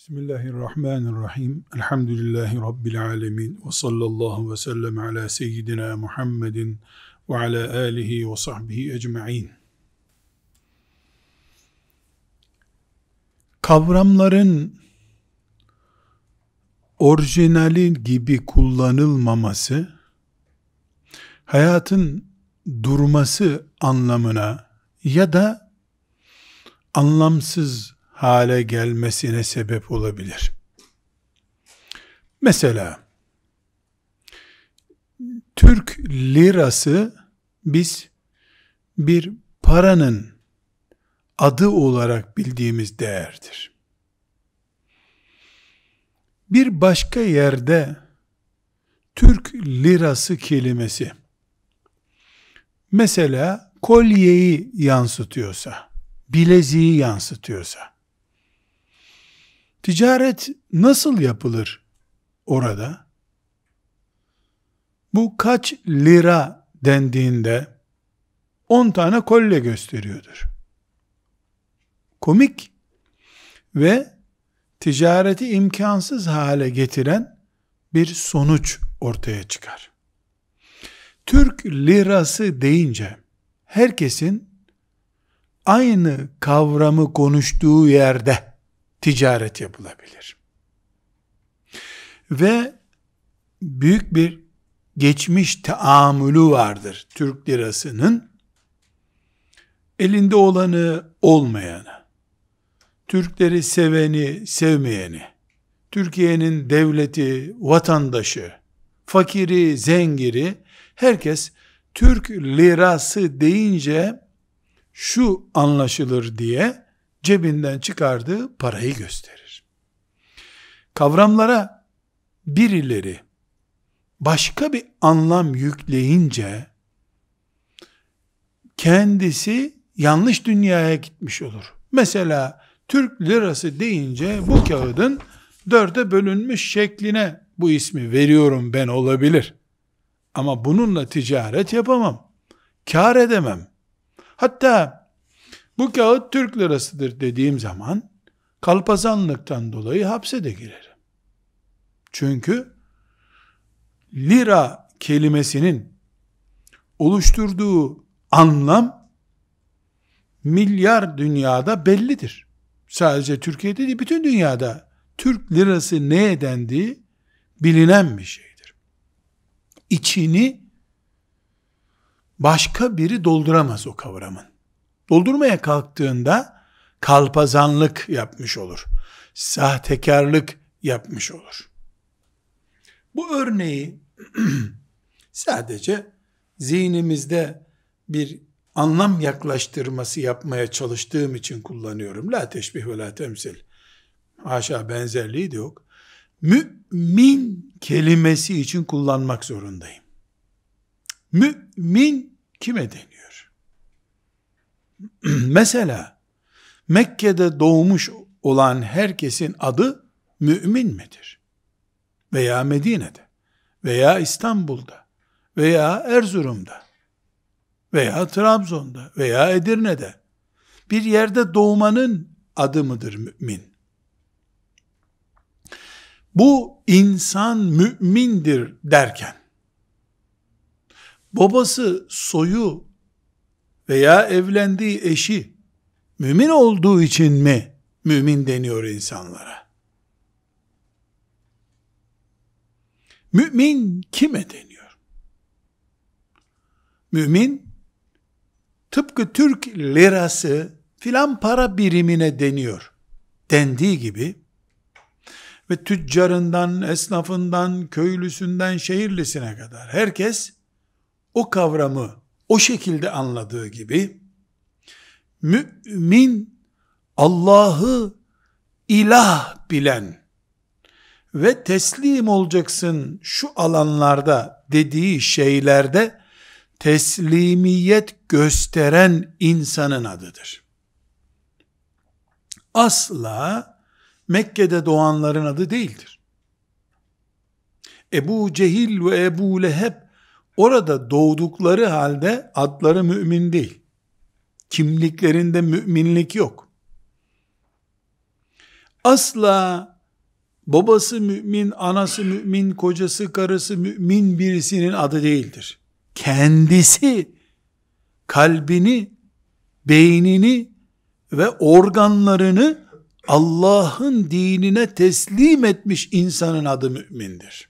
Bismillahirrahmanirrahim. Elhamdülillahi Rabbil alemin. Ve sallallahu ve sellem ala seyyidina Muhammedin ve ala alihi ve sahbihi ecma'in. Kavramların orijinali gibi kullanılmaması, hayatın durması anlamına ya da anlamsız hale gelmesine sebep olabilir. Mesela Türk lirası biz bir paranın adı olarak bildiğimiz değerdir. Bir başka yerde Türk lirası kelimesi mesela kolyeyi yansıtıyorsa, bileziği yansıtıyorsa, ticaret nasıl yapılır orada? Bu kaç lira dendiğinde 10 tane kolye gösteriyordur. Komik ve ticareti imkansız hale getiren bir sonuç ortaya çıkar. Türk lirası deyince herkesin aynı kavramı konuştuğu yerde ticaret yapılabilir. Ve büyük bir geçmiş taamülü vardır Türk lirasının. Elinde olanı olmayanı, Türkleri seveni sevmeyeni, Türkiye'nin devleti, vatandaşı, fakiri, zengiri, herkes Türk lirası deyince şu anlaşılır diye cebinden çıkardığı parayı gösterir. Kavramlara birileri başka bir anlam yükleyince kendisi yanlış dünyaya gitmiş olur. Mesela Türk lirası deyince bu kağıdın 4'e bölünmüş şekline bu ismi veriyorum ben olabilir. Ama bununla ticaret yapamam. Kâr edemem. Hatta bu kağıt Türk lirasıdır dediğim zaman kalpazanlıktan dolayı hapse de girerim. Çünkü lira kelimesinin oluşturduğu anlam milyar dünyada bellidir. Sadece Türkiye'de değil, bütün dünyada Türk lirası neye dendiği bilinen bir şeydir. İçini başka biri dolduramaz o kavramın. Doldurmaya kalktığında kalpazanlık yapmış olur. Sahtekarlık yapmış olur. Bu örneği sadece zihnimizde bir anlam yaklaştırması yapmaya çalıştığım için kullanıyorum. La teşbih ve la temsil. Haşa, benzerliği de yok. Mümin kelimesi için kullanmak zorundayım. Mümin kime deniyor? Mesela Mekke'de doğmuş olan herkesin adı mümin midir? Veya Medine'de, veya İstanbul'da, veya Erzurum'da, veya Trabzon'da, veya Edirne'de bir yerde doğmanın adı mıdır mümin? Bu insan mümindir derken babası, soyu veya evlendiği eşi mümin olduğu için mi mümin deniyor insanlara? Mümin kime deniyor? Mümin tıpkı Türk lirası filan para birimine deniyor dendiği gibi ve tüccarından, esnafından, köylüsünden, şehirlisine kadar herkes o kavramı o şekilde anladığı gibi mümin Allah'ı ilah bilen ve teslim olacaksın şu alanlarda dediği şeylerde teslimiyet gösteren insanın adıdır. Asla Mekke'de doğanların adı değildir. Ebu Cehil ve Ebu Leheb orada doğdukları halde adları mümin değil. Kimliklerinde müminlik yok. Asla babası mümin, anası mümin, kocası, karısı mümin birisinin adı değildir. Kendisi kalbini, beynini ve organlarını Allah'ın dinine teslim etmiş insanın adı mümindir.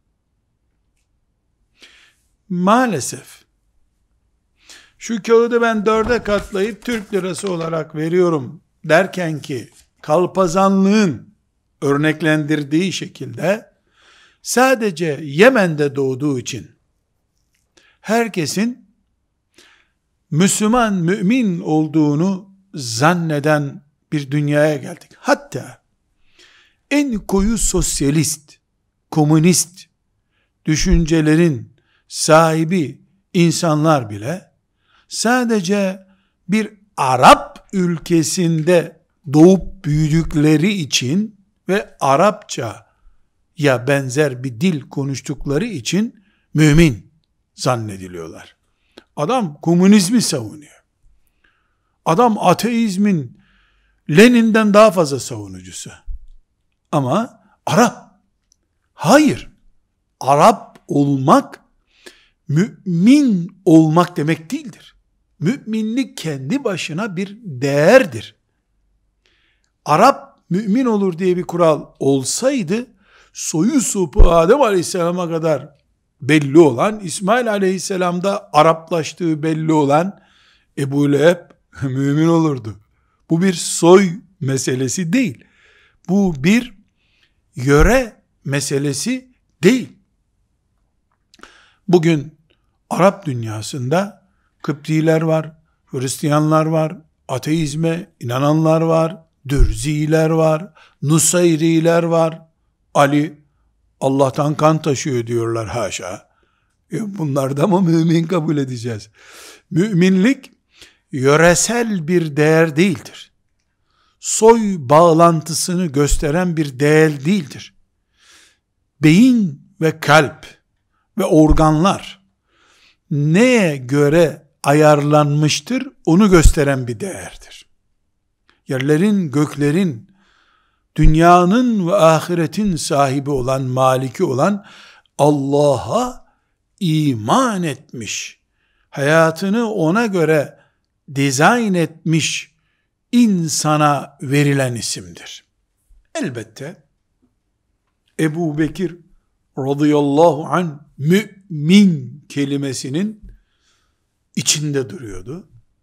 Maalesef şu kağıdı ben 4'e katlayıp Türk lirası olarak veriyorum derken ki kalpazanlığın örneklendirdiği şekilde sadece Yemen'de doğduğu için herkesin Müslüman, mümin olduğunu zanneden bir dünyaya geldik. Hatta en koyu sosyalist, komünist düşüncelerin sahibi insanlar bile sadece bir Arap ülkesinde doğup büyüdükleri için ve Arapça ya benzer bir dil konuştukları için mümin zannediliyorlar. Adam komünizmi savunuyor. Adam ateizmin Lenin'den daha fazla savunucusu. Ama Arap. Hayır. Arap olmak mümin olmak demek değildir. Müminlik kendi başına bir değerdir. Arap mümin olur diye bir kural olsaydı soyu sopu Adem Aleyhisselam'a kadar belli olan, İsmail Aleyhisselam'da Araplaştığı belli olan Ebu Leheb mümin olurdu. Bu bir soy meselesi değil. Bu bir yöre meselesi değil. Bugün Arap dünyasında Kıptiler var, Hristiyanlar var, ateizme inananlar var, Dürziler var, Nusayriler var. Ali Allah'tan kan taşıyor diyorlar, haşa. Bunlar da mı mümin kabul edeceğiz? Müminlik yöresel bir değer değildir. Soy bağlantısını gösteren bir değer değildir. Beyin ve kalp ve organlar neye göre ayarlanmıştır onu gösteren bir değerdir. Yerlerin, göklerin, dünyanın ve ahiretin sahibi olan, maliki olan Allah'a iman etmiş, hayatını ona göre dizayn etmiş insana verilen isimdir. Elbette Ebu Bekir radıyallahu anh mümin kelimesinin içinde duruyordu.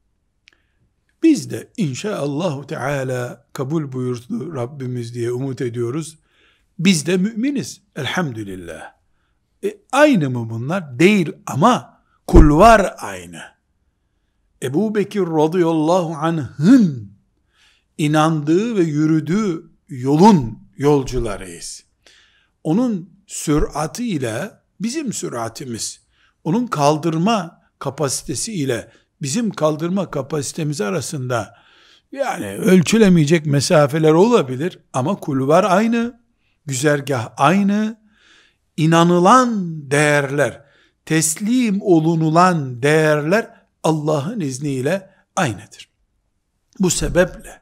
Biz de inşaallahu teala kabul buyurdu Rabbimiz diye umut ediyoruz. Biz de müminiz elhamdülillah. Aynı mı bunlar? Değil ama kulvar aynı. Ebu Bekir radıyallahu anh'ın inandığı ve yürüdüğü yolun yolcularıyız. Onun sürati ile bizim süratimiz, onun kaldırma kapasitesi ile bizim kaldırma kapasitemiz arasında yani ölçülemeyecek mesafeler olabilir ama kulvar aynı, güzergah aynı, inanılan değerler, teslim olunulan değerler Allah'ın izniyle aynıdır. Bu sebeple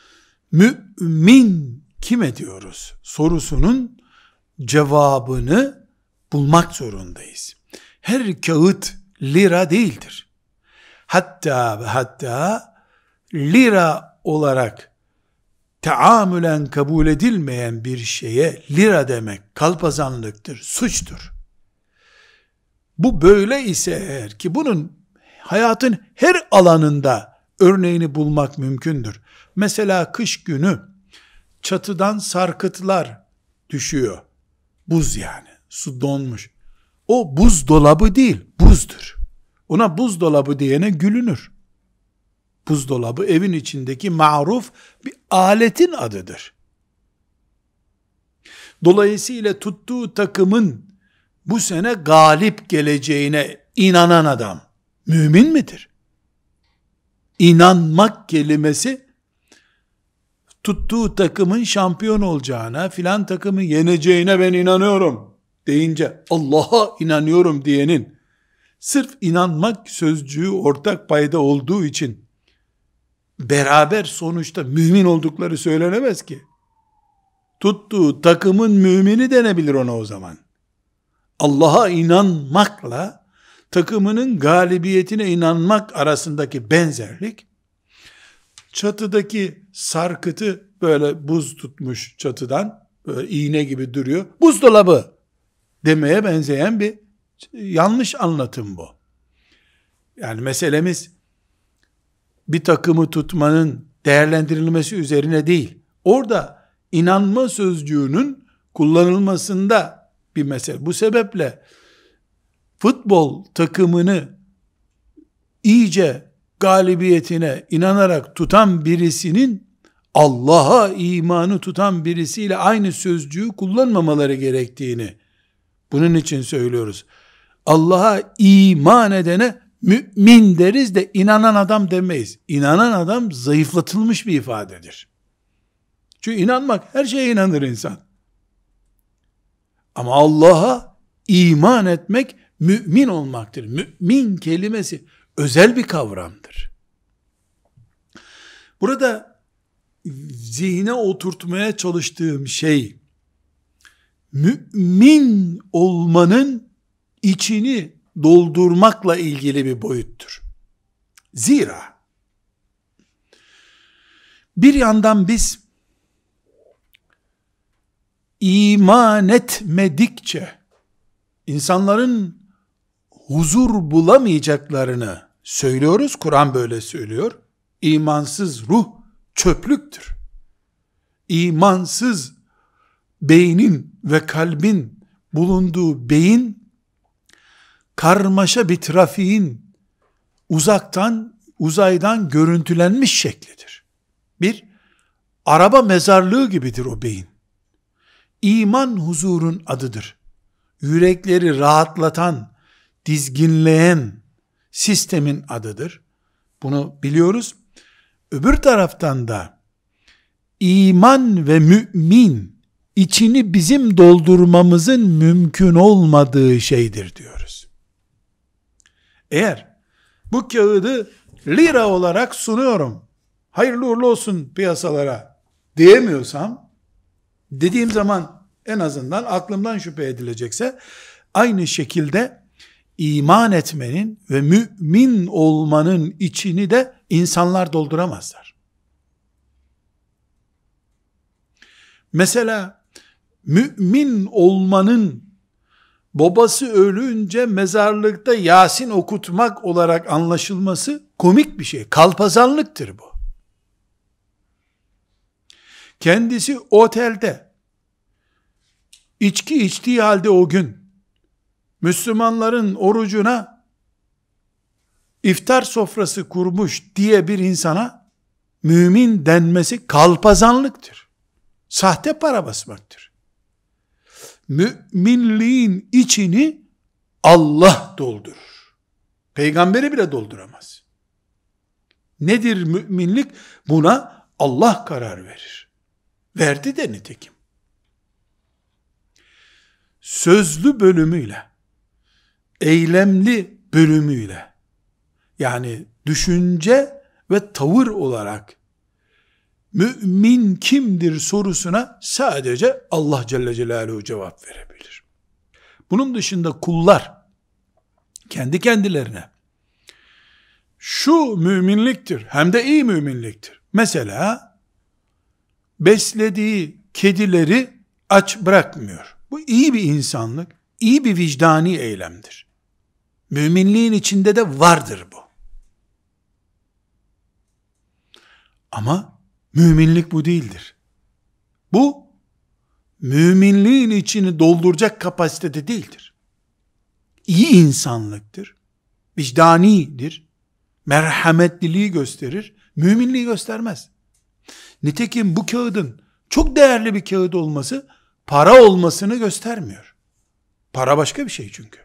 mümin kime diyoruz sorusunun cevabını bulmak zorundayız. Her kağıt lira değildir. Hatta ve hatta lira olarak taamülen kabul edilmeyen bir şeye lira demek kalpazanlıktır, suçtur. Bu böyle ise eğer ki bunun hayatın her alanında örneğini bulmak mümkündür. Mesela kış günü çatıdan sarkıtlar düşüyor. Buz yani, su donmuş. O buzdolabı değil, buzdur. Ona buzdolabı diyene gülünür. Buzdolabı evin içindeki maruf bir aletin adıdır. Dolayısıyla tuttuğu takımın bu sene galip geleceğine inanan adam mümin midir? İnanmak kelimesi tuttuğu takımın şampiyon olacağına, filan takımı yeneceğine ben inanıyorum deyince Allah'a inanıyorum diyenin sırf inanmak sözcüğü ortak payda olduğu için beraber sonuçta mümin oldukları söylenemez ki. tuttuğu takımın mümini denebilir ona o zaman. Allah'a inanmakla takımının galibiyetine inanmak arasındaki benzerlik, çatıdaki sarkıtı böyle buz tutmuş çatıdan, böyle iğne gibi duruyor, buzdolabı demeye benzeyen bir yanlış anlatım bu. Yani meselemiz bir takımı tutmanın değerlendirilmesi üzerine değil. Orada inanma sözcüğünün kullanılmasında bir mesele. Bu sebeple futbol takımını iyice galibiyetine inanarak tutan birisinin Allah'a imanı tutan birisiyle aynı sözcüğü kullanmamaları gerektiğini bunun için söylüyoruz. Allah'a iman edene mümin deriz de inanan adam demeyiz. İnanan adam zayıflatılmış bir ifadedir. Çünkü inanmak, her şeye inanır insan. Ama Allah'a iman etmek mümin olmaktır. Mümin kelimesi özel bir kavramdır. Burada zihne oturtmaya çalıştığım şey, mümin olmanın içini doldurmakla ilgili bir boyuttur. Zira bir yandan biz iman etmedikçe insanların huzur bulamayacaklarını söylüyoruz. Kur'an böyle söylüyor. İmansız ruh çöplüktür. İmansız beynin ve kalbin bulunduğu beyin, karmaşa bir trafiğin uzaydan görüntülenmiş şeklidir. Bir araba mezarlığı gibidir o beyin. İman huzurun adıdır. Yürekleri rahatlatan, dizginleyen sistemin adıdır. Bunu biliyoruz. Öbür taraftan da iman ve mümin içini bizim doldurmamızın mümkün olmadığı şeydir diyoruz. Eğer bu kağıdı lira olarak sunuyorum, hayırlı uğurlu olsun piyasalara diyemiyorsam, dediğim zaman en azından aklımdan şüphe edilecekse, aynı şekilde iman etmenin ve mümin olmanın içini de insanlar dolduramazlar. Mesela mümin olmanın babası ölünce mezarlıkta Yasin okutmak olarak anlaşılması komik bir şey. Kalpazanlıktır bu. Kendisi otelde içki içtiği halde o gün Müslümanların orucuna iftar sofrası kurmuş diye bir insana mümin denmesi kalpazanlıktır. Sahte para basmaktır. Müminliğin içini Allah doldurur. Peygamberi bile dolduramaz. Nedir müminlik? Buna Allah karar verir. Verdi de nitekim. Sözlü bölümüyle, eylemli bölümüyle, yani düşünce ve tavır olarak mümin kimdir sorusuna sadece Allah Celle Celaluhu cevap verebilir. Bunun dışında kullar kendi kendilerine şu müminliktir, hem de iyi müminliktir. Mesela beslediği kedileri aç bırakmıyor. Bu iyi bir insanlık, iyi bir vicdani eylemdir. Müminliğin içinde de vardır bu. Ama müminlik bu değildir. Bu, müminliğin içini dolduracak kapasitede değildir. İyi insanlıktır, vicdanidir, merhametliliği gösterir, müminliği göstermez. Nitekim bu kağıdın çok değerli bir kağıt olması, para olmasını göstermiyor. Para başka bir şey çünkü.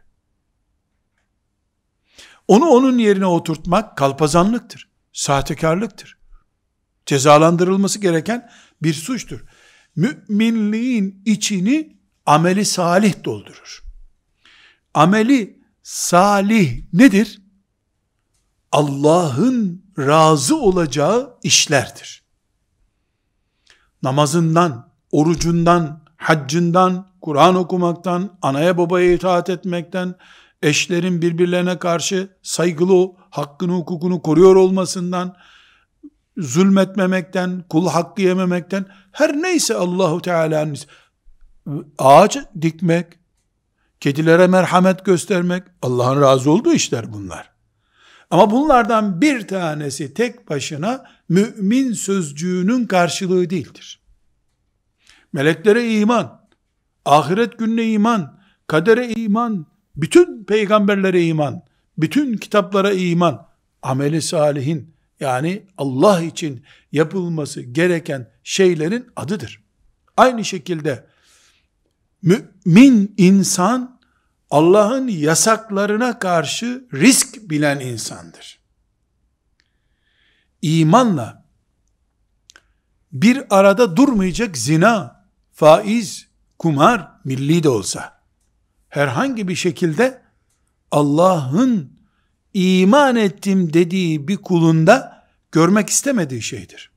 Onu onun yerine oturtmak kalpazanlıktır, sahtekarlıktır. Cezalandırılması gereken bir suçtur. Müminliğin içini ameli salih doldurur. Ameli salih nedir? Allah'ın razı olacağı işlerdir. Namazından, orucundan, haccından, Kur'an okumaktan, anaya babaya itaat etmekten, eşlerin birbirlerine karşı saygılı, hakkını hukukunu koruyor olmasından, zulmetmemekten, kul hakkı yememekten, her neyse Allahu Teala'nın, ağaç dikmek, kedilere merhamet göstermek, Allah'ın razı olduğu işler bunlar. Ama bunlardan bir tanesi tek başına mümin sözcüğünün karşılığı değildir. Meleklere iman, ahiret gününe iman, kadere iman, bütün peygamberlere iman, bütün kitaplara iman, ameli salihin, yani Allah için yapılması gereken şeylerin adıdır. Aynı şekilde mümin insan, Allah'ın yasaklarına karşı risk bilen insandır. İmanla bir arada durmayacak zina, faiz, kumar, milli de olsa, herhangi bir şekilde Allah'ın iman ettim dediği bir kulunda görmek istemediği şeydir.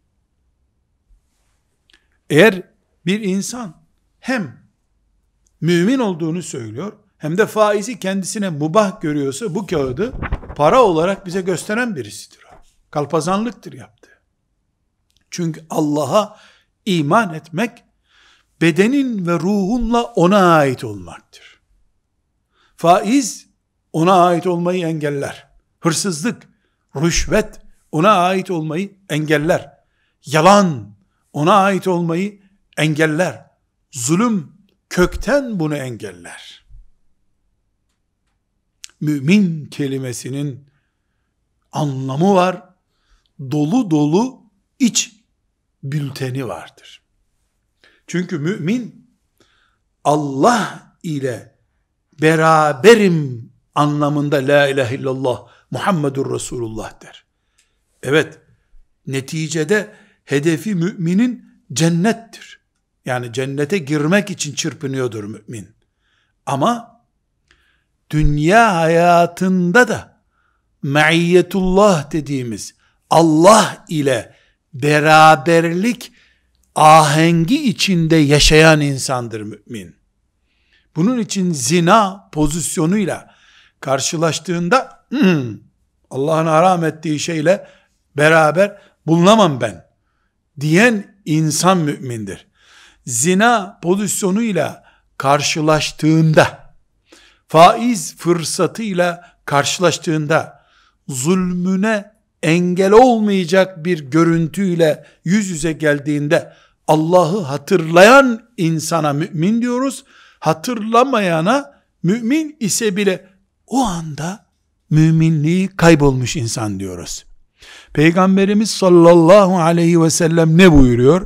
Eğer bir insan hem mümin olduğunu söylüyor, hem de faizi kendisine mubah görüyorsa, bu kağıdı para olarak bize gösteren birisidir o. Kalpazanlıktır yaptığı. Çünkü Allah'a iman etmek, bedenin ve ruhunla ona ait olmaktır. Faiz, ona ait olmayı engeller. Hırsızlık, rüşvet, ona ait olmayı engeller. Yalan, ona ait olmayı engeller. Zulüm, kökten bunu engeller. Mümin kelimesinin anlamı var, dolu dolu iç bülteni vardır. Çünkü mümin, Allah ile beraberim anlamında la ilahe illallah Muhammedur Resulullah der. Evet, neticede hedefi müminin cennettir. Yani cennete girmek için çırpınıyordur mümin. Ama dünya hayatında da maiyetullah dediğimiz Allah ile beraberlik ahengi içinde yaşayan insandır mümin. Bunun için zina pozisyonuyla karşılaştığında Allah'ın haram ettiği şeyle beraber bulunamam ben diyen insan mümindir. Zina pozisyonuyla karşılaştığında, faiz fırsatıyla karşılaştığında, zulmüne engel olmayacak bir görüntüyle yüz yüze geldiğinde, Allah'ı hatırlayan insana mümin diyoruz. Hatırlamayana mümin ise bile o anda müminliği kaybolmuş insan diyoruz. Peygamberimiz sallallahu aleyhi ve sellem ne buyuruyor?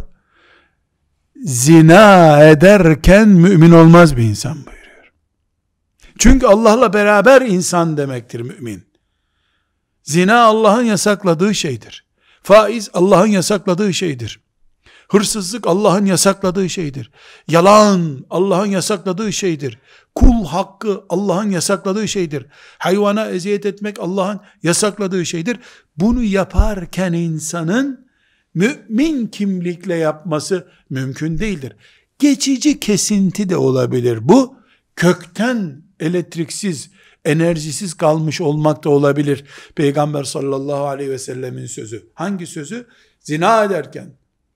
Zina ederken mümin olmaz bir insan buyuruyor. Çünkü Allah'la beraber insan demektir mümin. Zina Allah'ın yasakladığı şeydir. Faiz Allah'ın yasakladığı şeydir. Hırsızlık Allah'ın yasakladığı şeydir. Yalan Allah'ın yasakladığı şeydir. Kul hakkı Allah'ın yasakladığı şeydir. Hayvana eziyet etmek Allah'ın yasakladığı şeydir. Bunu yaparken insanın mümin kimlikle yapması mümkün değildir. Geçici kesinti de olabilir bu. Kökten elektriksiz, enerjisiz kalmış olmak da olabilir. Peygamber sallallahu aleyhi ve sellemin sözü. Hangi sözü? Zina ederken,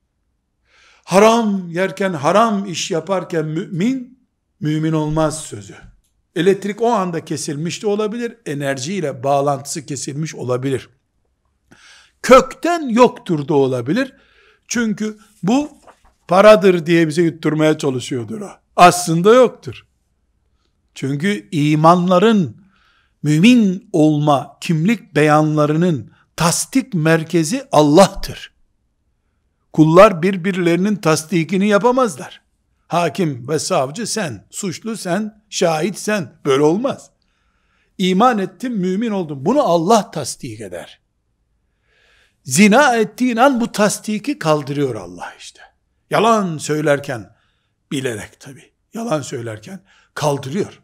haram yerken, haram iş yaparken mümin olmaz sözü. Elektrik o anda kesilmiş de olabilir, enerjiyle bağlantısı kesilmiş olabilir. Kökten yoktur da olabilir. Çünkü bu paradır diye bize yutturmaya çalışıyordur o. Aslında yoktur. Çünkü imanların, mümin olma kimlik beyanlarının tasdik merkezi Allah'tır. Kullar birbirlerinin tasdikini yapamazlar. Hakim ve savcı sen, suçlu sen, şahit sen. Böyle olmaz. İman ettim, mümin oldum. Bunu Allah tasdik eder. Zina ettiğin an bu tasdiki kaldırıyor Allah işte. Yalan söylerken, bilerek tabii, yalan söylerken kaldırıyor.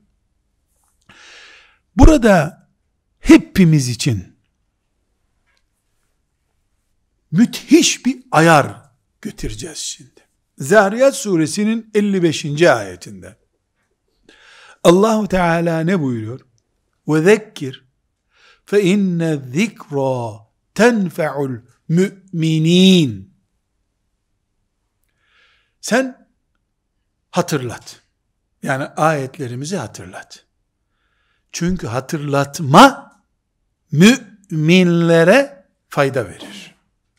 Burada hepimiz için müthiş bir ayar götüreceğiz şimdi. Zariyat suresinin 55. ayetinde Allahu Teala ne buyuruyor? Ve zekkir fe inne zikra tenfe'ul müminin. Sen hatırlat. Yani ayetlerimizi hatırlat. Çünkü hatırlatma müminlere fayda verir.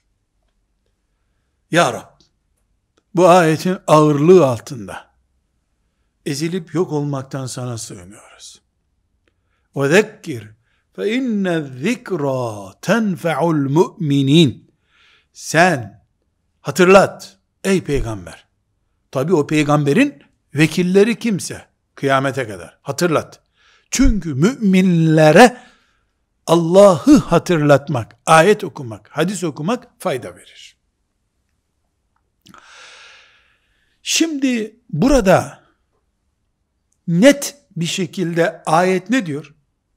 Ya Rab, bu ayetin ağırlığı altında ezilip yok olmaktan sana sığınıyoruz. وَذَكِّرْ فَاِنَّ الذِّكْرَى تَنْفَعُ الْمُؤْمِنِينَ. Sen hatırlat ey peygamber. Tabi o peygamberin vekilleri kimse kıyamete kadar hatırlat. Çünkü müminlere Allah'ı hatırlatmak, ayet okumak, hadis okumak fayda verir. Şimdi burada net bir şekilde ayet ne diyor?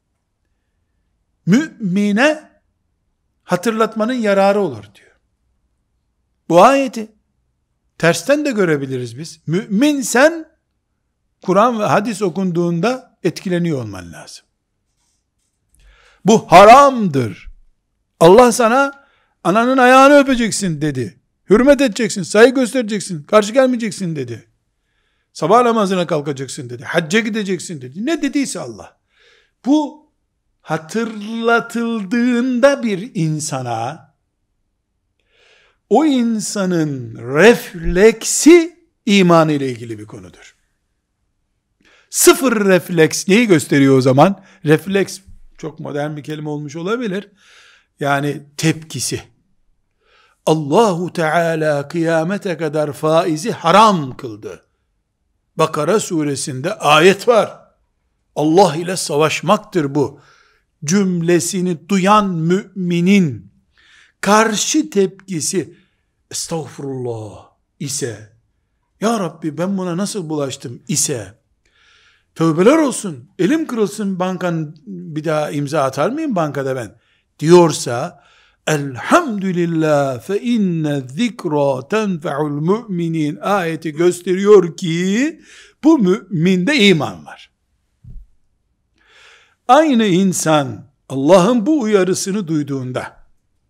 Mümine hatırlatmanın yararı olur diyor. Bu ayeti tersten de görebiliriz biz. Müminsen Kur'an ve hadis okunduğunda etkileniyor olman lazım. Bu haramdır. Allah sana ananın ayağını öpeceksin dedi. Hürmet edeceksin, saygı göstereceksin, karşı gelmeyeceksin dedi. Sabah namazına kalkacaksın dedi. Hacca gideceksin dedi. Ne dediyse Allah. Bu hatırlatıldığında bir insana o insanın refleksi iman ile ilgili bir konudur. Sıfır refleks neyi gösteriyor o zaman? Refleks çok modern bir kelime olmuş olabilir. Yani tepkisi. Allahu Teala kıyamete kadar faizi haram kıldı. Bakara suresinde ayet var. Allah ile savaşmaktır bu cümlesini duyan müminin karşı tepkisi estağfurullah ise, ya Rabbi ben buna nasıl bulaştım ise, tövbeler olsun, elim kırılsın, bankanın bir daha imza atar mıyım bankada ben diyorsa, elhamdülillah fe inne zikra tenfe'ul müminin ayeti gösteriyor ki bu müminde iman var. Aynı insan Allah'ın bu uyarısını duyduğunda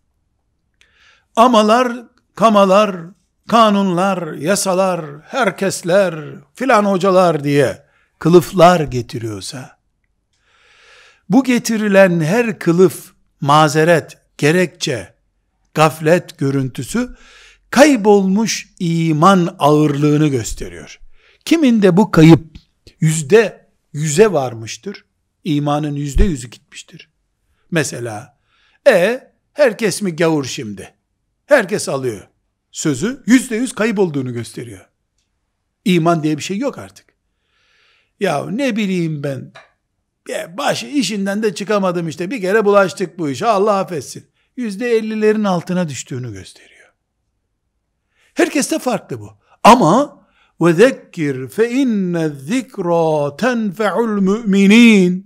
amalar, kamalar, kanunlar, yasalar, herkesler, filan hocalar diye kılıflar getiriyorsa, bu getirilen her kılıf, mazeret, gerekçe, gaflet görüntüsü kaybolmuş iman ağırlığını gösteriyor. Kiminde bu kayıp %100'e varmıştır. İmanın %100'ü gitmiştir. Mesela herkes mi gavur şimdi? Herkes alıyor. Sözü %100 kayıp olduğunu gösteriyor. İman diye bir şey yok artık. Ya ne bileyim ben, başı işinden de çıkamadım işte, bir kere bulaştık bu işe, Allah affetsin. %50'lerin altına düştüğünü gösteriyor. Herkeste farklı bu. Ama وَذَكِّرْ فَاِنَّ الذِّكْرَى تَنْفَعُ الْمُؤْمِنِينَ.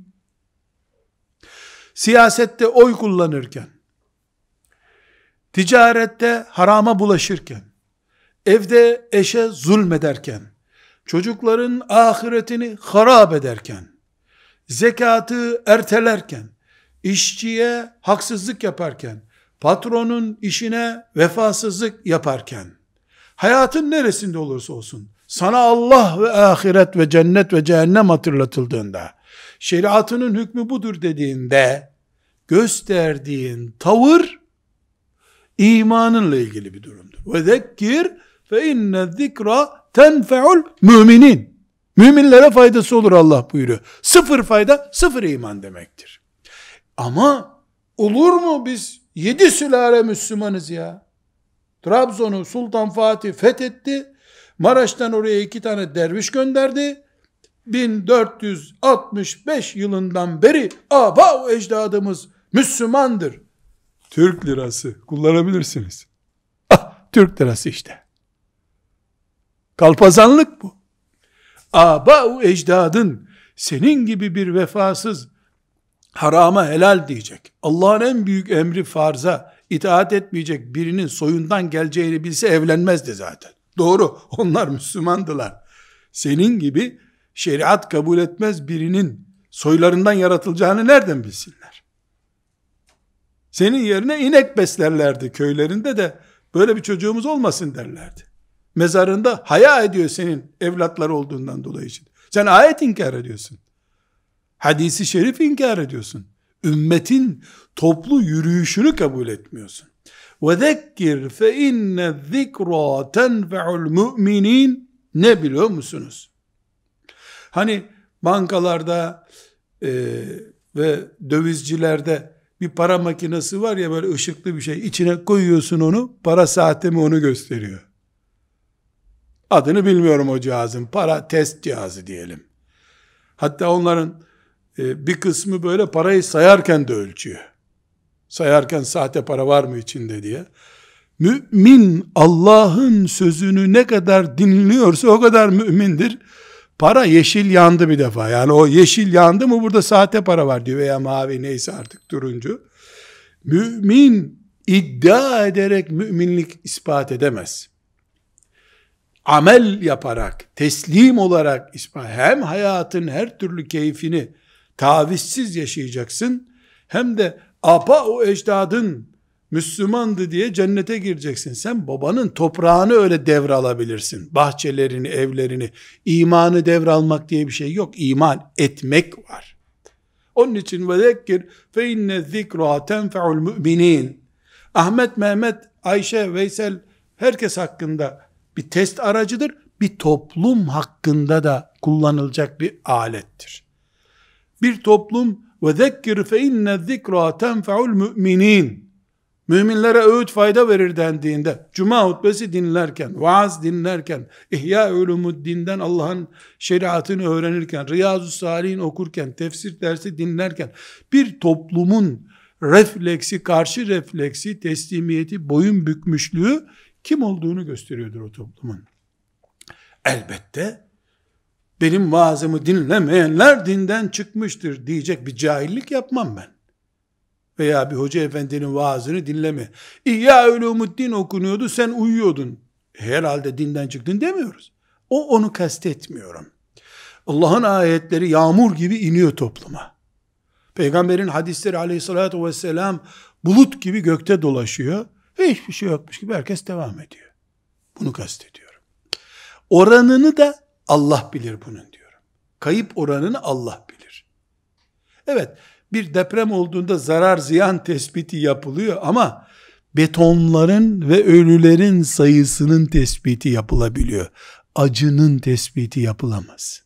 Siyasette oy kullanırken, ticarette harama bulaşırken, evde eşe zulmederken, çocukların ahiretini harap ederken, zekatı ertelerken, işçiye haksızlık yaparken, patronun işine vefasızlık yaparken, hayatın neresinde olursa olsun, sana Allah ve ahiret ve cennet ve cehennem hatırlatıldığında, şeriatının hükmü budur dediğinde, gösterdiğin tavır, imanınla ilgili bir durumdur. Ve zekkir fe inne zikra tenfe'ul müminin. Müminlere faydası olur Allah buyuruyor. Sıfır fayda, sıfır iman demektir. Ama olur mu biz 7 sülale Müslümanız ya? Trabzon'u Sultan Fatih fethetti. Maraş'tan oraya 2 tane derviş gönderdi. 1465 yılından beri aba ecdadımız Müslümandır. Türk lirası kullanabilirsiniz. Türk lirası işte. Kalpazanlık bu. Aba ecdadın senin gibi bir vefasız harama helal diyecek, Allah'ın en büyük emri farza itaat etmeyecek birinin soyundan geleceğini bilse evlenmezdi zaten. Doğru, onlar Müslümandılar. Senin gibi şeriat kabul etmez birinin soylarından yaratılacağını nereden bilsinler? Senin yerine inek beslerlerdi köylerinde de, böyle bir çocuğumuz olmasın derlerdi. Mezarında haya ediyor senin evlatları olduğundan dolayı için. Sen ayet inkar ediyorsun. Hadisi şerif inkar ediyorsun. Ümmetin toplu yürüyüşünü kabul etmiyorsun. وَذَكِّرْ فَاِنَّ الذِّكْرَى تَنْفَعُ الْمُؤْمِنِينَ. Ne biliyor musunuz? Hani bankalarda ve dövizcilerde bir para makinesi var ya, böyle ışıklı bir şey. İçine koyuyorsun onu, para sahte mi onu gösteriyor. Adını bilmiyorum o cihazın. Para test cihazı diyelim. Hatta onların bir kısmı böyle parayı sayarken de ölçüyor. Sayarken sahte para var mı içinde diye. Mümin Allah'ın sözünü ne kadar dinliyorsa o kadar mümindir. Para yeşil yandı bir defa. Yani o yeşil yandı mı burada sahte para var diyor, veya mavi neyse artık turuncu. Mümin iddia ederek müminlik ispat edemez. Amel yaparak, teslim olarak ispat. Hem hayatın her türlü keyfini tavizsiz yaşayacaksın, hem de o ecdadın Müslümandı diye cennete gireceksin. Sen babanın toprağını öyle devralabilirsin. Bahçelerini, evlerini. İmanı devralmak diye bir şey yok. İman etmek var. Onun için vezekkir fe inne zikra tenfe'ul müminin. Ahmet, Mehmet, Ayşe, Veysel herkes hakkında bir test aracıdır. Bir toplum hakkında da kullanılacak bir alettir. Bir toplum vezekkir fe inne zikra tenfe'ul müminin. Müminlere öğüt fayda verir dendiğinde, Cuma hutbesi dinlerken, vaaz dinlerken, İhya Ulumuddin'den Allah'ın şeriatını öğrenirken, Riyazu Salihin okurken, tefsir dersi dinlerken, bir toplumun refleksi, karşı refleksi, teslimiyeti, boyun bükmüşlüğü kim olduğunu gösteriyordur o toplumun. Elbette benim vaazımı dinlemeyenler dinden çıkmıştır diyecek bir cahillik yapmam ben. Veya bir hoca efendinin vaazını dinleme. İhya Ulumuddin okunuyordu, sen uyuyordun. Herhalde dinden çıktın demiyoruz. Onu kastetmiyorum. Allah'ın ayetleri yağmur gibi iniyor topluma. Peygamberin hadisleri aleyhissalatü vesselam bulut gibi gökte dolaşıyor. Hiçbir şey yokmuş gibi herkes devam ediyor. Bunu kastediyorum. Oranını da Allah bilir bunun diyorum. Kayıp oranını Allah bilir. Evet, bir deprem olduğunda zarar ziyan tespiti yapılıyor ama betonların ve ölülerin sayısının tespiti yapılabiliyor. Acının tespiti yapılamaz.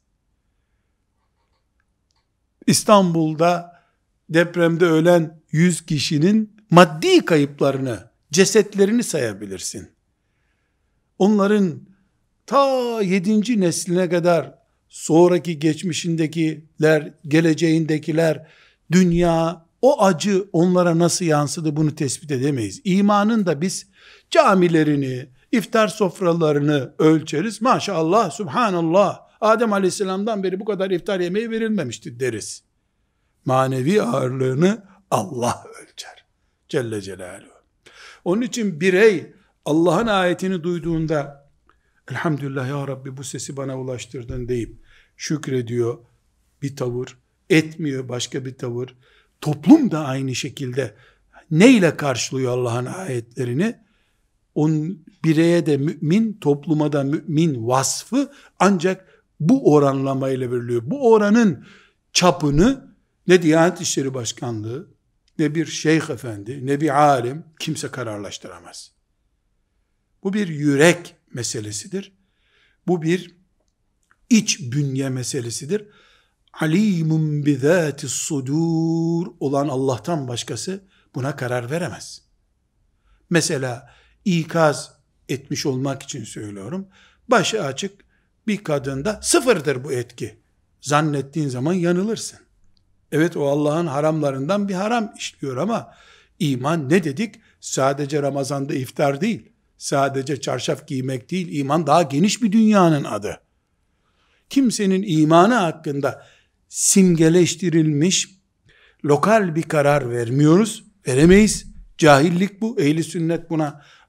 İstanbul'da depremde ölen 100 kişinin maddi kayıplarını, cesetlerini sayabilirsin. Onların ta 7. nesline kadar sonraki geçmişindekiler, geleceğindekiler, dünya, o acı onlara nasıl yansıdı bunu tespit edemeyiz. İmanın da biz camilerini, iftar sofralarını ölçeriz. Maşallah, subhanallah, Adem Aleyhisselam'dan beri bu kadar iftar yemeği verilmemişti deriz. Manevi ağırlığını Allah ölçer. Celle Celaluhu. Onun için birey Allah'ın ayetini duyduğunda elhamdülillah ya Rabbi bu sesi bana ulaştırdın deyip şükrediyor bir tavır, etmiyor başka bir tavır. Toplum da aynı şekilde neyle karşılıyor Allah'ın ayetlerini? Bireye de mümin, topluma da mümin vasfı ancak bu oranlamayla veriliyor. Bu oranın çapını ne Diyanet İşleri Başkanlığı, ne bir şeyh efendi, ne bir alim kimse kararlaştıramaz. Bu bir yürek meselesidir. Bu bir iç bünye meselesidir. Alimun bizâtis sudur olan Allah'tan başkası buna karar veremez. Mesela ikaz etmiş olmak için söylüyorum. Başı açık bir kadında sıfırdır bu etki. Zannettiğin zaman yanılırsın. Evet, o Allah'ın haramlarından bir haram işliyor ama iman ne dedik? Sadece Ramazan'da iftar değil, sadece çarşaf giymek değil, iman daha geniş bir dünyanın adı. Kimsenin imanı hakkında simgeleştirilmiş lokal bir karar vermiyoruz, veremeyiz. Cahillik bu. Ehli sünnet buna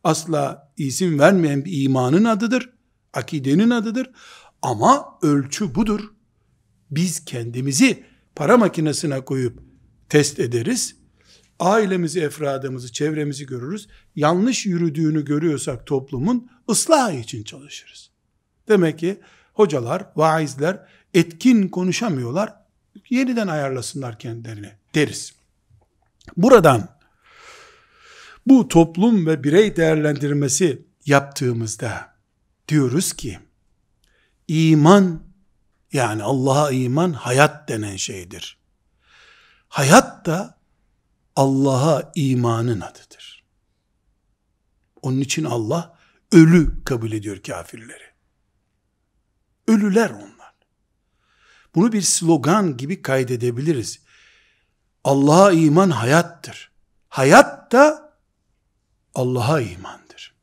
asla isim vermeyen bir imanın adıdır, akidenin adıdır. Ama ölçü budur. Biz kendimizi para makinesine koyup test ederiz. Ailemizi, efradımızı, çevremizi görürüz. Yanlış yürüdüğünü görüyorsak toplumun ıslahı için çalışırız. Demek ki hocalar, vaizler etkin konuşamıyorlar. Yeniden ayarlasınlar kendilerini deriz. Buradan bu toplum ve birey değerlendirmesi yaptığımızda diyoruz ki iman, yani Allah'a iman hayat denen şeydir. Hayat da Allah'a imanın adıdır. Onun için Allah ölü kabul ediyor kafirleri. Ölüler onlar. Bunu bir slogan gibi kaydedebiliriz. Allah'a iman hayattır. Hayat da Allah'a imandır.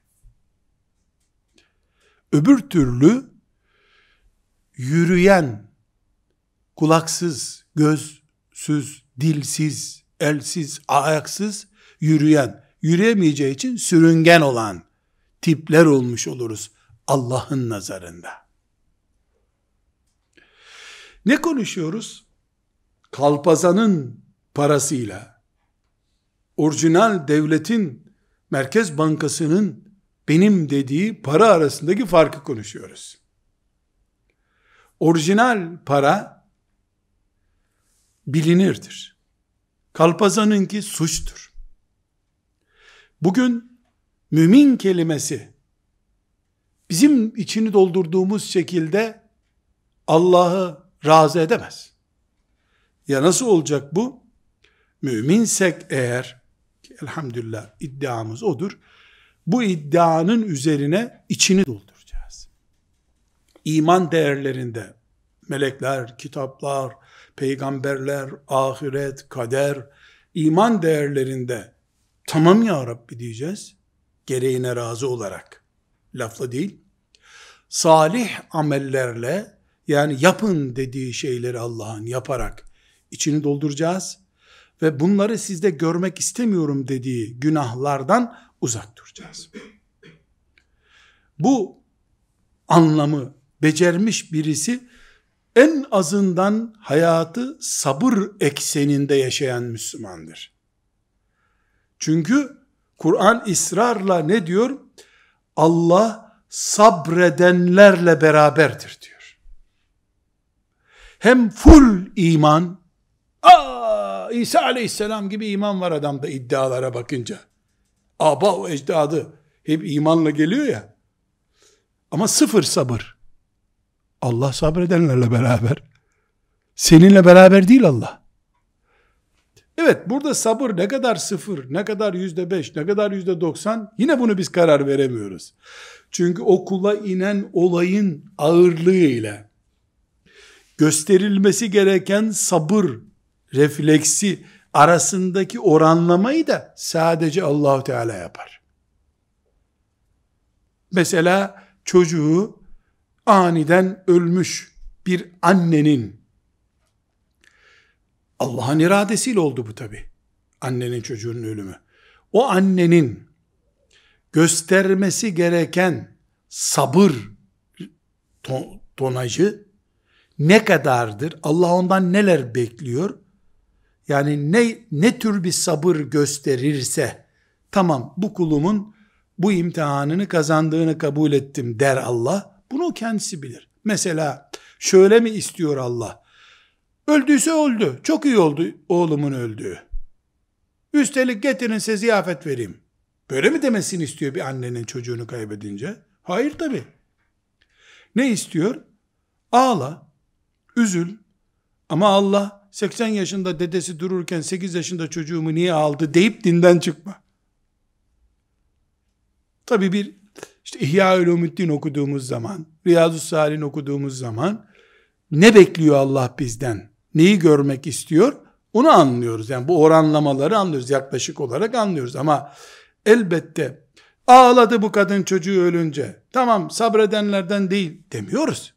Öbür türlü yürüyen, kulaksız, gözsüz, dilsiz, elsiz, ayaksız yürüyen, yürüyemeyeceği için sürüngen olan tipler olmuş oluruz Allah'ın nazarında. Ne konuşuyoruz? Kalpazanın parasıyla, orijinal devletin, Merkez Bankası'nın benim dediği para arasındaki farkı konuşuyoruz. Orijinal para bilinirdir. Kalpazanınki suçtur. Bugün mümin kelimesi bizim içini doldurduğumuz şekilde Allah'ı razı edemez. Ya nasıl olacak bu? Müminsek eğer, elhamdülillah iddiamız odur, bu iddianın üzerine içini dolduracağız. İman değerlerinde melekler, kitaplar, peygamberler, ahiret, kader, iman değerlerinde tamam ya Rabbi diyeceğiz. Gereğine razı olarak. Lafla değil. Salih amellerle, yani yapın dediği şeyleri Allah'ın yaparak içini dolduracağız. Ve bunları sizde görmek istemiyorum dediği günahlardan uzak duracağız. Bu anlamı becermiş birisi en azından hayatı sabır ekseninde yaşayan Müslümandır. Çünkü Kur'an ısrarla ne diyor? Allah sabredenlerle beraberdir diyor. Hem full iman, İsa aleyhisselam gibi iman var adamda iddialara bakınca. Aba ecdadı hep imanla geliyor ya. Ama sıfır sabır. Allah sabredenlerle beraber. Seninle beraber değil Allah. Evet, burada sabır ne kadar sıfır, ne kadar %5, ne kadar %90, yine bunu biz karar veremiyoruz. Çünkü o kula inen olayın ağırlığıyla gösterilmesi gereken sabır refleksi arasındaki oranlamayı da sadece Allah Teala yapar. Mesela çocuğu aniden ölmüş bir annenin, Allah'ın iradesiyle oldu bu tabi, annenin çocuğunun ölümü. O annenin göstermesi gereken sabır tonajı ne kadardır? Allah ondan neler bekliyor? Yani ne tür bir sabır gösterirse, tamam bu kulumun bu imtihanını kazandığını kabul ettim der Allah. Bunu kendisi bilir. Mesela şöyle mi istiyor Allah? Öldüyse öldü. Çok iyi oldu oğlumun öldüğü. Üstelik getirin size ziyafet vereyim. Böyle mi demesini istiyor bir annenin çocuğunu kaybedince? Hayır tabii. Ne istiyor? Ağla, üzül. Ama Allah 80 yaşında dedesi dururken 8 yaşında çocuğumu niye aldı deyip dinden çıkma. Tabii bir işte İhya-ül-Umuddin okuduğumuz zaman, Riyazu-s-Salihin okuduğumuz zaman ne bekliyor Allah bizden? Neyi görmek istiyor? Onu anlıyoruz. Yani bu oranlamaları anlıyoruz. Yaklaşık olarak anlıyoruz. Ama elbette ağladı bu kadın çocuğu ölünce, tamam sabredenlerden değil demiyoruz.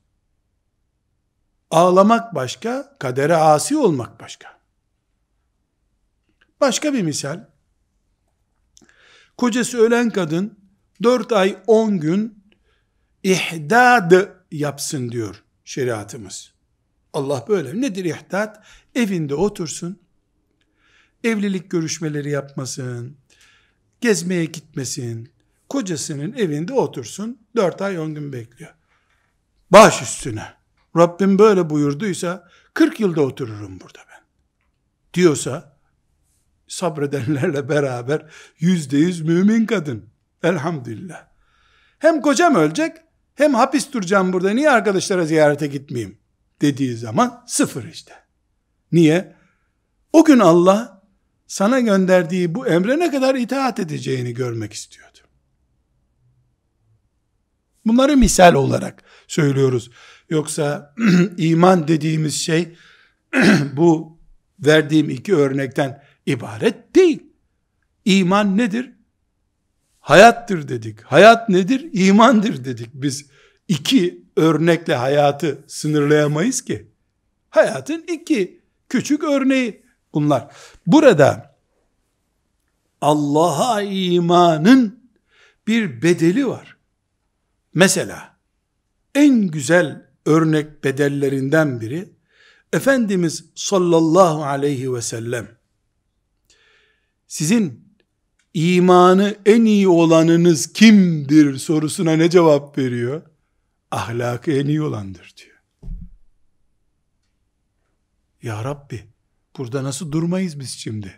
Ağlamak başka, kadere asi olmak başka. Başka bir misal. Kocası ölen kadın 4 ay 10 gün ihdad yapsın diyor şeriatımız. Allah böyle. Nedir ihdad? Evinde otursun, evlilik görüşmeleri yapmasın, gezmeye gitmesin, kocasının evinde otursun, 4 ay 10 gün bekliyor. Baş üstüne. Rabbim böyle buyurduysa 40 yılda otururum burada ben diyorsa, sabredenlerle beraber %100 mümin kadın. Elhamdülillah. Hem kocam ölecek, hem hapis duracağım burada, niye arkadaşlara ziyarete gitmeyeyim dediği zaman sıfır işte. Niye? O gün Allah sana gönderdiği bu emre ne kadar itaat edeceğini görmek istiyordu. Bunları misal olarak söylüyoruz. Yoksa iman dediğimiz şey bu verdiğim 2 örnekten ibaret değil. İman nedir? Hayattır dedik. Hayat nedir? İmandır dedik. Biz 2 örnekle hayatı sınırlayamayız ki. Hayatın 2 küçük örneği bunlar. Burada Allah'a imanın bir bedeli var. Mesela en güzel örnek bedellerinden biri, Efendimiz sallallahu aleyhi ve sellem sizin imanı en iyi olanınız kimdir sorusuna ne cevap veriyor? Ahlakı en iyi olandır diyor. Ya Rabbi, burada nasıl durmayız biz şimdi?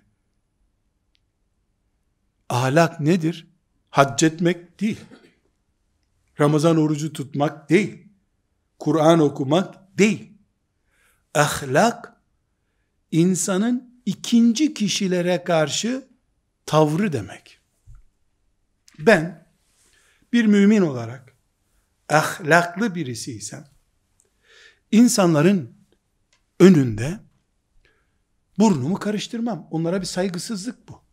Ahlak nedir? Hac etmek değil. Ramazan orucu tutmak değil. Kur'an okumak değil. Ahlak, insanın ikinci kişilere karşı tavrı demek. Ben bir mümin olarak ahlaklı birisiysem, insanların önünde burnumu karıştırmam. Onlara bir saygısızlık bu.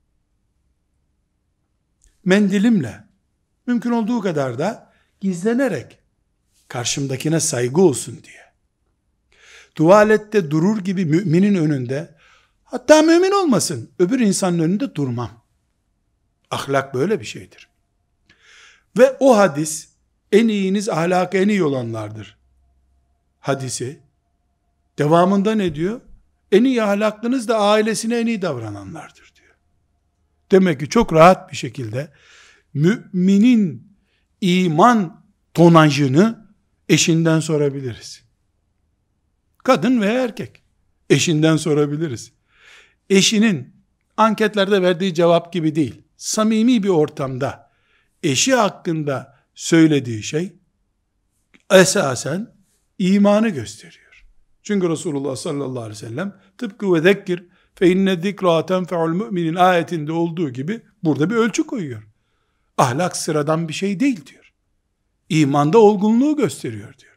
Mendilimle, mümkün olduğu kadar da gizlenerek, karşımdakine saygı olsun diye. Tuvalette durur gibi müminin önünde, hatta mümin olmasın, öbür insanın önünde durmam. Ahlak böyle bir şeydir. Ve o hadis, en iyiniz ahlakı en iyi olanlardır hadisi, devamında ne diyor? En iyi ahlaklınız da ailesine en iyi davrananlardır diyor. Demek ki çok rahat bir şekilde müminin iman tonajını eşinden sorabiliriz. Kadın veya erkek. Eşinden sorabiliriz. Eşinin anketlerde verdiği cevap gibi değil. Samimi bir ortamda eşi hakkında söylediği şey esasen imanı gösteriyor. Çünkü Resulullah sallallahu aleyhi ve sellem tıpkı ve zekkir fe inne zikra tenfe'ul müminin ayetinde olduğu gibi burada bir ölçü koyuyor. Ahlak sıradan bir şey değil diyor. İmanda olgunluğu gösteriyor diyor.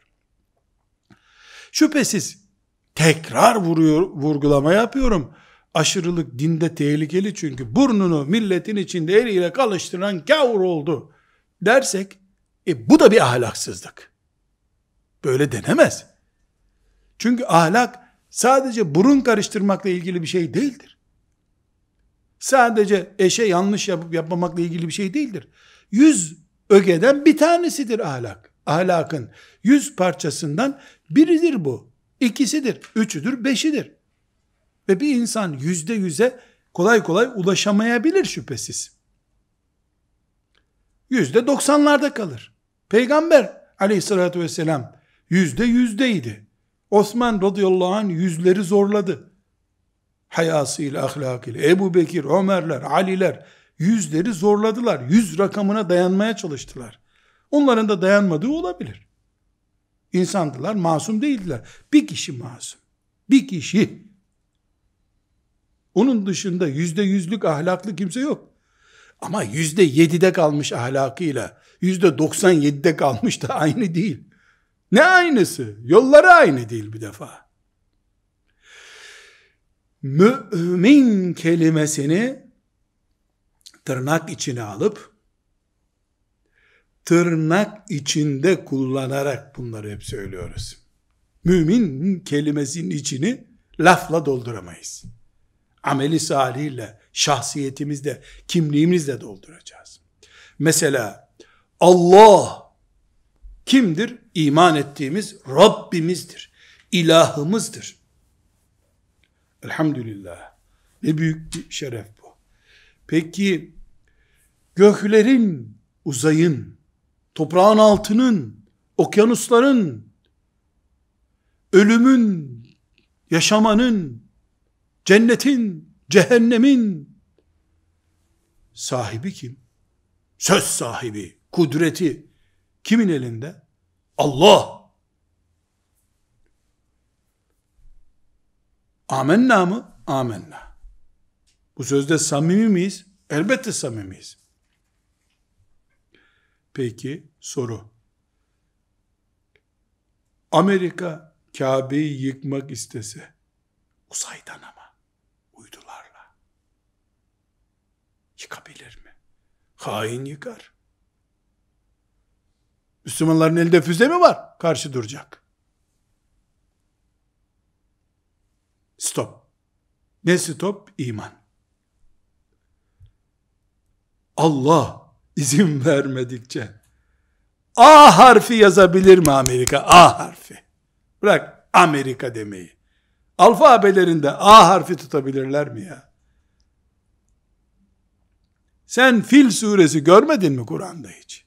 Şüphesiz tekrar vurgulama yapıyorum. Aşırılık dinde tehlikeli, çünkü burnunu milletin içinde eliyle kalıştıran gavur oldu dersek, bu da bir ahlaksızlık. Böyle denemez. Çünkü ahlak sadece burun karıştırmakla ilgili bir şey değildir. Sadece eşe yanlış yapıp yapmamakla ilgili bir şey değildir. 100 ögeden bir tanesidir ahlak. Ahlakın 100 parçasından biridir bu. 2'sidir, 3'üdür, 5'idir. Ve bir insan %100'e kolay kolay ulaşamayabilir şüphesiz. %90'larda kalır. Peygamber aleyhissalatü vesselam %100'deydi. Osman radıyallahu anh yüzleri zorladı. Hayasıyla, ahlakıyla. Ebu Bekir, Ömerler, Aliler yüzleri zorladılar. 100 rakamına dayanmaya çalıştılar. Onların da dayanmadığı olabilir. İnsandılar, masum değildiler. Bir kişi masum. Bir kişi. Onun dışında %100'lük ahlaklı kimse yok. Ama %7'de kalmış ahlakıyla %97'de kalmış da aynı değil. Ne aynısı? Yolları aynı değil bir defa. Mümin kelimesini tırnak içine alıp tırnak içinde kullanarak bunları hep söylüyoruz. Mümin kelimesinin içini lafla dolduramayız. Ameli salihle, şahsiyetimizde, kimliğimizle dolduracağız. Mesela Allah kimdir? İman ettiğimiz Rabbimizdir. İlahımızdır. Elhamdülillah. Ne büyük bir şeref bu. Peki göklerin, uzayın, toprağın altının, okyanusların, ölümün, yaşamanın, cennetin, cehennemin sahibi kim? Söz sahibi, kudreti kimin elinde? Allah. Amenna mı? Amenna. Bu sözde samimi miyiz? Elbette samimiyiz. Peki soru. Amerika Kabe'yi yıkmak istese, uzaydan ama, uydularla yıkabilir mi? Hain yıkar. Müslümanların elinde füze mi var? Karşı duracak. Stop. Ne stop? İman. Allah izin vermedikçe A harfi yazabilir mi Amerika? A harfi. Bırak Amerika demeyi. Alfabelerinde A harfi tutabilirler mi ya? Sen Fil suresi görmedin mi Kur'an'da hiç?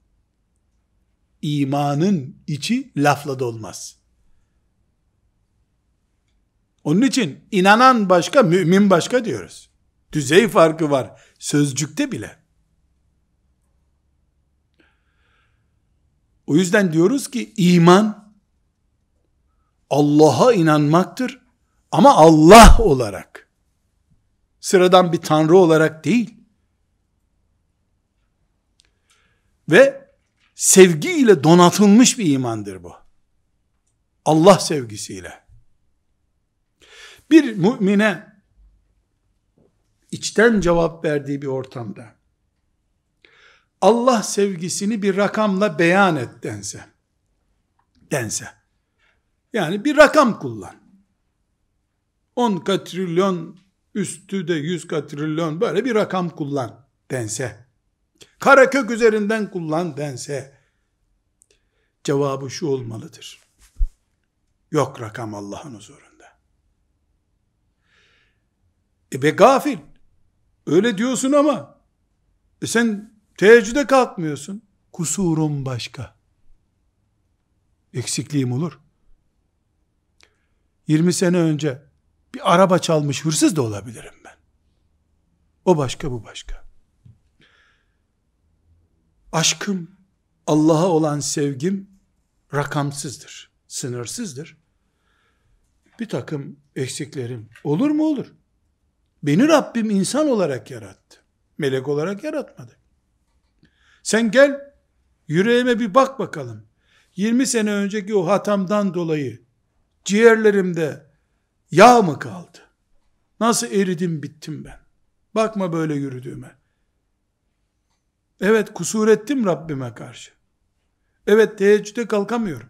İmanın içi lafla dolmaz. Onun için inanan başka, mümin başka diyoruz. Düzey farkı var sözcükte bile. O yüzden diyoruz ki iman Allah'a inanmaktır ama Allah olarak. Sıradan bir tanrı olarak değil. Ve sevgiyle donatılmış bir imandır bu. Allah sevgisiyle. Bir mümine içten cevap verdiği bir ortamda Allah sevgisini bir rakamla beyan et dense, yani bir rakam kullan. 10 katrilyon üstü de 100 katrilyon böyle bir rakam kullan dense, karekök üzerinden kullan dense, cevabı şu olmalıdır: yok rakam Allah'ın huzurunda. Be gafil, öyle diyorsun ama sen teheccüde kalkmıyorsun. Kusurum başka. Eksikliğim olur. 20 sene önce bir araba çalmış hırsız da olabilirim ben. O başka, bu başka. Aşkım, Allah'a olan sevgim rakamsızdır, sınırsızdır. Bir takım eksiklerim olur mu? Olur. Beni Rabbim insan olarak yarattı. Melek olarak yaratmadı. Sen gel, yüreğime bir bak bakalım. 20 sene önceki o hatamdan dolayı ciğerlerimde yağ mı kaldı? Nasıl eridim bittim ben? Bakma böyle yürüdüğüme. Evet, kusur ettim Rabbime karşı. Evet, teheccüde kalkamıyorum.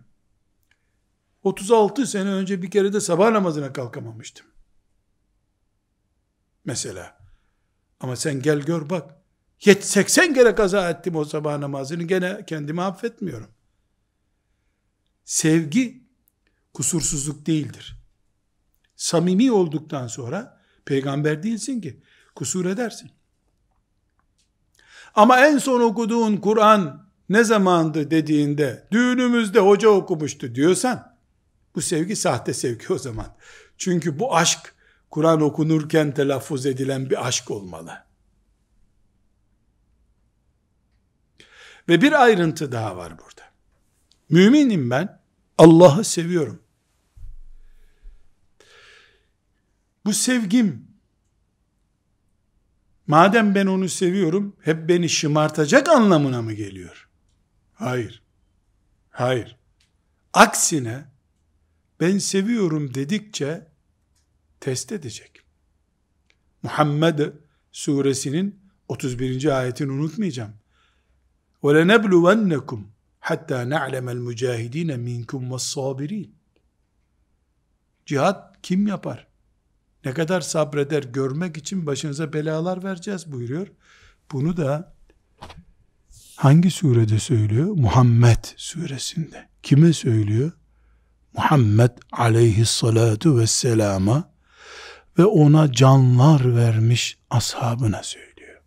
36 sene önce bir kere de sabah namazına kalkamamıştım. Mesela. Ama sen gel gör bak. 80 kere kaza ettim o sabah namazını, gene kendimi affetmiyorum. Sevgi kusursuzluk değildir. Samimi olduktan sonra peygamber değilsin ki kusur edersin. Ama en son okuduğun Kur'an ne zamandı dediğinde düğünümüzde hoca okumuştu diyorsan, bu sevgi sahte sevgi o zaman. Çünkü bu aşk Kur'an okunurken telaffuz edilen bir aşk olmalı. Ve bir ayrıntı daha var burada. Müminim ben, Allah'ı seviyorum. Bu sevgim, madem ben onu seviyorum, hep beni şımartacak anlamına mı geliyor? Hayır. Hayır. Aksine, ben seviyorum dedikçe, test edecek. Muhammed suresinin 31. ayetini unutmayacağım. وَلَنَبْلُوَنَّكُمْ hatta na'lemel mücahidine minkum ve's-sabirin. Cihad kim yapar? ne kadar sabreder görmek için başınıza belalar vereceğiz buyuruyor. Bunu da hangi surede söylüyor? Muhammed suresinde. Kime söylüyor? Muhammed aleyhissalatu vesselama ve ona canlar vermiş ashabına söylüyor.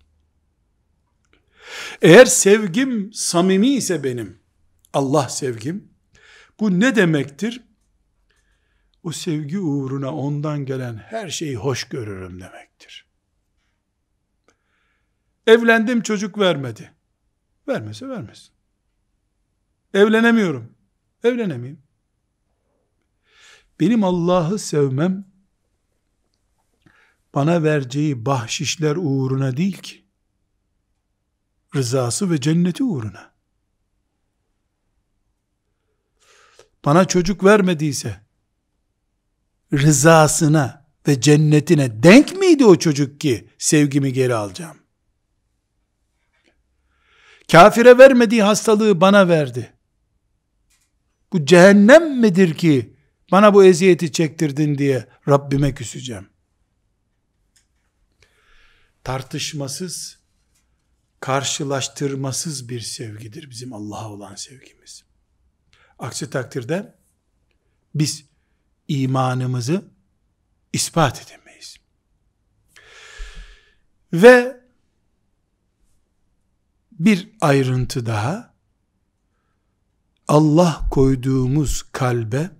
Eğer sevgim samimi ise benim, Allah sevgim, bu ne demektir? O sevgi uğruna ondan gelen her şeyi hoş görürüm demektir. Evlendim, çocuk vermedi. Vermese vermesin. Evlenemiyorum. Evlenemeyeyim. Benim Allah'ı sevmem, bana vereceği bahşişler uğruna değil ki, rızası ve cenneti uğruna. Bana çocuk vermediyse, rızasına ve cennetine denk miydi o çocuk ki sevgimi geri alacağım? Kafire vermediği hastalığı bana verdi. Bu cehennem midir ki bana bu eziyeti çektirdin diye Rabbime küseceğim? Tartışmasız, karşılaştırmasız bir sevgidir bizim Allah'a olan sevgimiz. Aksi takdirde biz imanımızı ispat edemeyiz. Ve bir ayrıntı daha, Allah koyduğumuz kalbe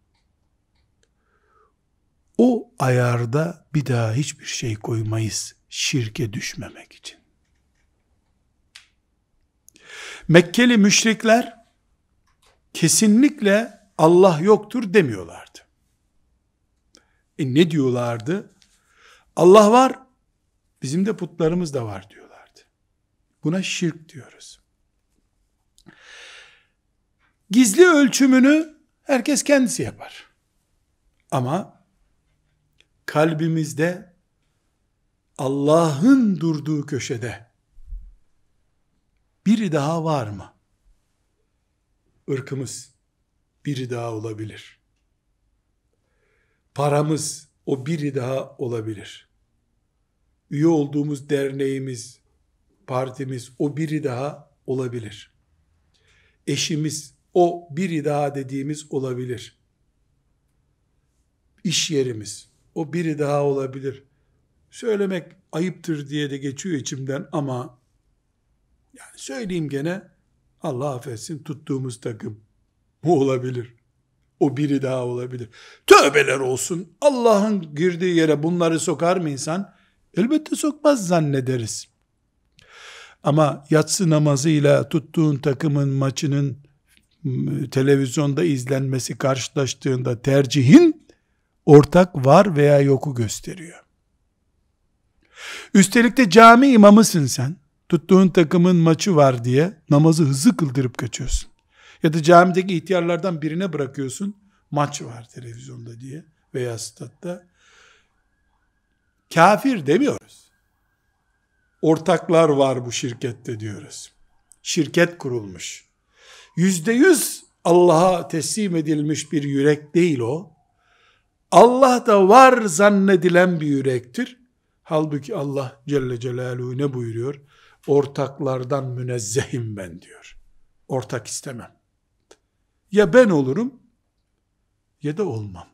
o ayarda bir daha hiçbir şey koymayız şirke düşmemek için. Mekkeli müşrikler kesinlikle Allah yoktur demiyorlardı. Ne diyorlardı? Allah var, bizim de putlarımız da var diyorlardı. Buna şirk diyoruz. Gizli ölçümünü herkes kendisi yapar. Ama kalbimizde Allah'ın durduğu köşede biri daha var mı? Irkımız biri daha olabilir. Paramız o biri daha olabilir. Üye olduğumuz derneğimiz, partimiz o biri daha olabilir. Eşimiz o biri daha dediğimiz olabilir. İş yerimiz o biri daha olabilir. Söylemek ayıptır diye de geçiyor içimden ama yani söyleyeyim gene, Allah affetsin, tuttuğumuz takım bu olabilir. O biri daha olabilir. Tövbeler olsun. Allah'ın girdiği yere bunları sokar mı insan? Elbette sokmaz zannederiz. Ama yatsı namazıyla tuttuğun takımın maçının televizyonda izlenmesi karşılaştığında tercihin ortak var veya yoku gösteriyor. Üstelik de cami imamısın sen. Tuttuğun takımın maçı var diye namazı hızlı kıldırıp kaçıyorsun. Ya da camideki ihtiyarlardan birine bırakıyorsun, maç var televizyonda diye veya statta. Kafir demiyoruz. Ortaklar var bu şirkette diyoruz. Şirket kurulmuş. %100 Allah'a teslim edilmiş bir yürek değil o. Allah da var zannedilen bir yürektir. Halbuki Allah Celle Celaluhu ne buyuruyor? Ortaklardan münezzehim ben diyor. Ortak istemem. Ya ben olurum ya da olmam.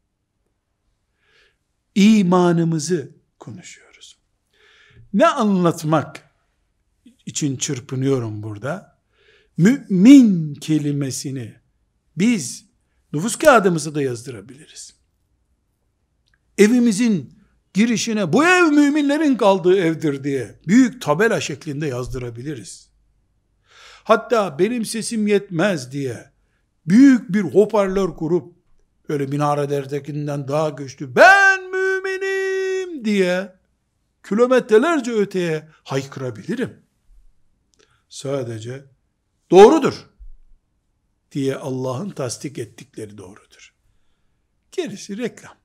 İmanımızı konuşuyoruz. Ne anlatmak için çırpınıyorum burada? Mümin kelimesini biz nüfus kağıdımızı da yazdırabiliriz. Evimizin girişine bu ev müminlerin kaldığı evdir diye büyük tabela şeklinde yazdırabiliriz. Hatta benim sesim yetmez diye büyük bir hoparlör kurup öyle minarelerdekinden daha güçlü ben müminim diye kilometrelerce öteye haykırabilirim. Sadece doğrudur diye Allah'ın tasdik ettikleri doğrudur. Gerisi reklam.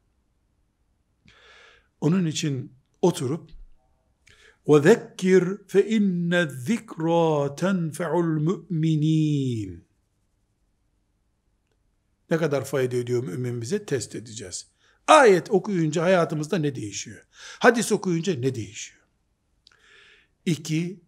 Onun için oturup وَذَكِّرْ فَاِنَّ الذِّكْرَى تَنْفَعُ الْمُؤْمِنِينَ ne kadar fayda ediyor mümin bize test edeceğiz. Ayet okuyunca hayatımızda ne değişiyor? Hadis okuyunca ne değişiyor? 2,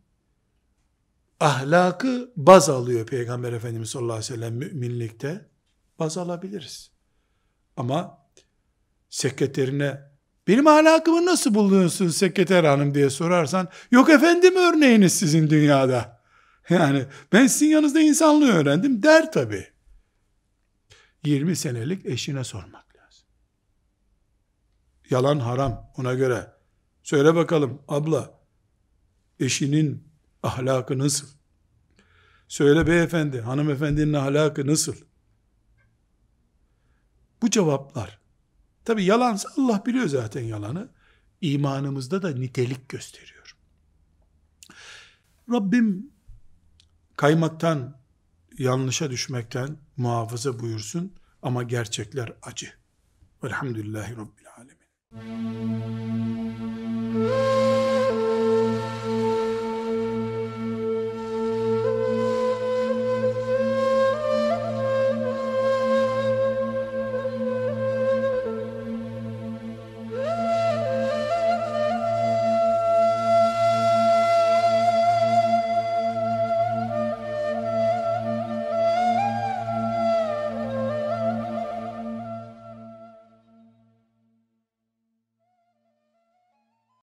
ahlakı baz alıyor Peygamber Efendimiz sallallahu aleyhi ve sellem müminlikte. Baz alabiliriz. Ama sekreterine benim ahlakımı nasıl buluyorsun sekreter hanım diye sorarsan, yok efendim örneğiniz sizin dünyada. Yani ben sizin yanınızda insanlığı öğrendim der tabii. 20 senelik eşine sormak lazım. Yalan haram ona göre. Söyle bakalım abla, eşinin ahlakı nasıl? Söyle beyefendi, hanımefendinin ahlakı nasıl? Bu cevaplar, tabi yalansa Allah biliyor zaten yalanı, imanımızda da nitelik gösteriyor. Rabbim kaymaktan, yanlışa düşmekten muhafaza buyursun ama gerçekler acı. Velhamdülillahi Rabbil Alemin.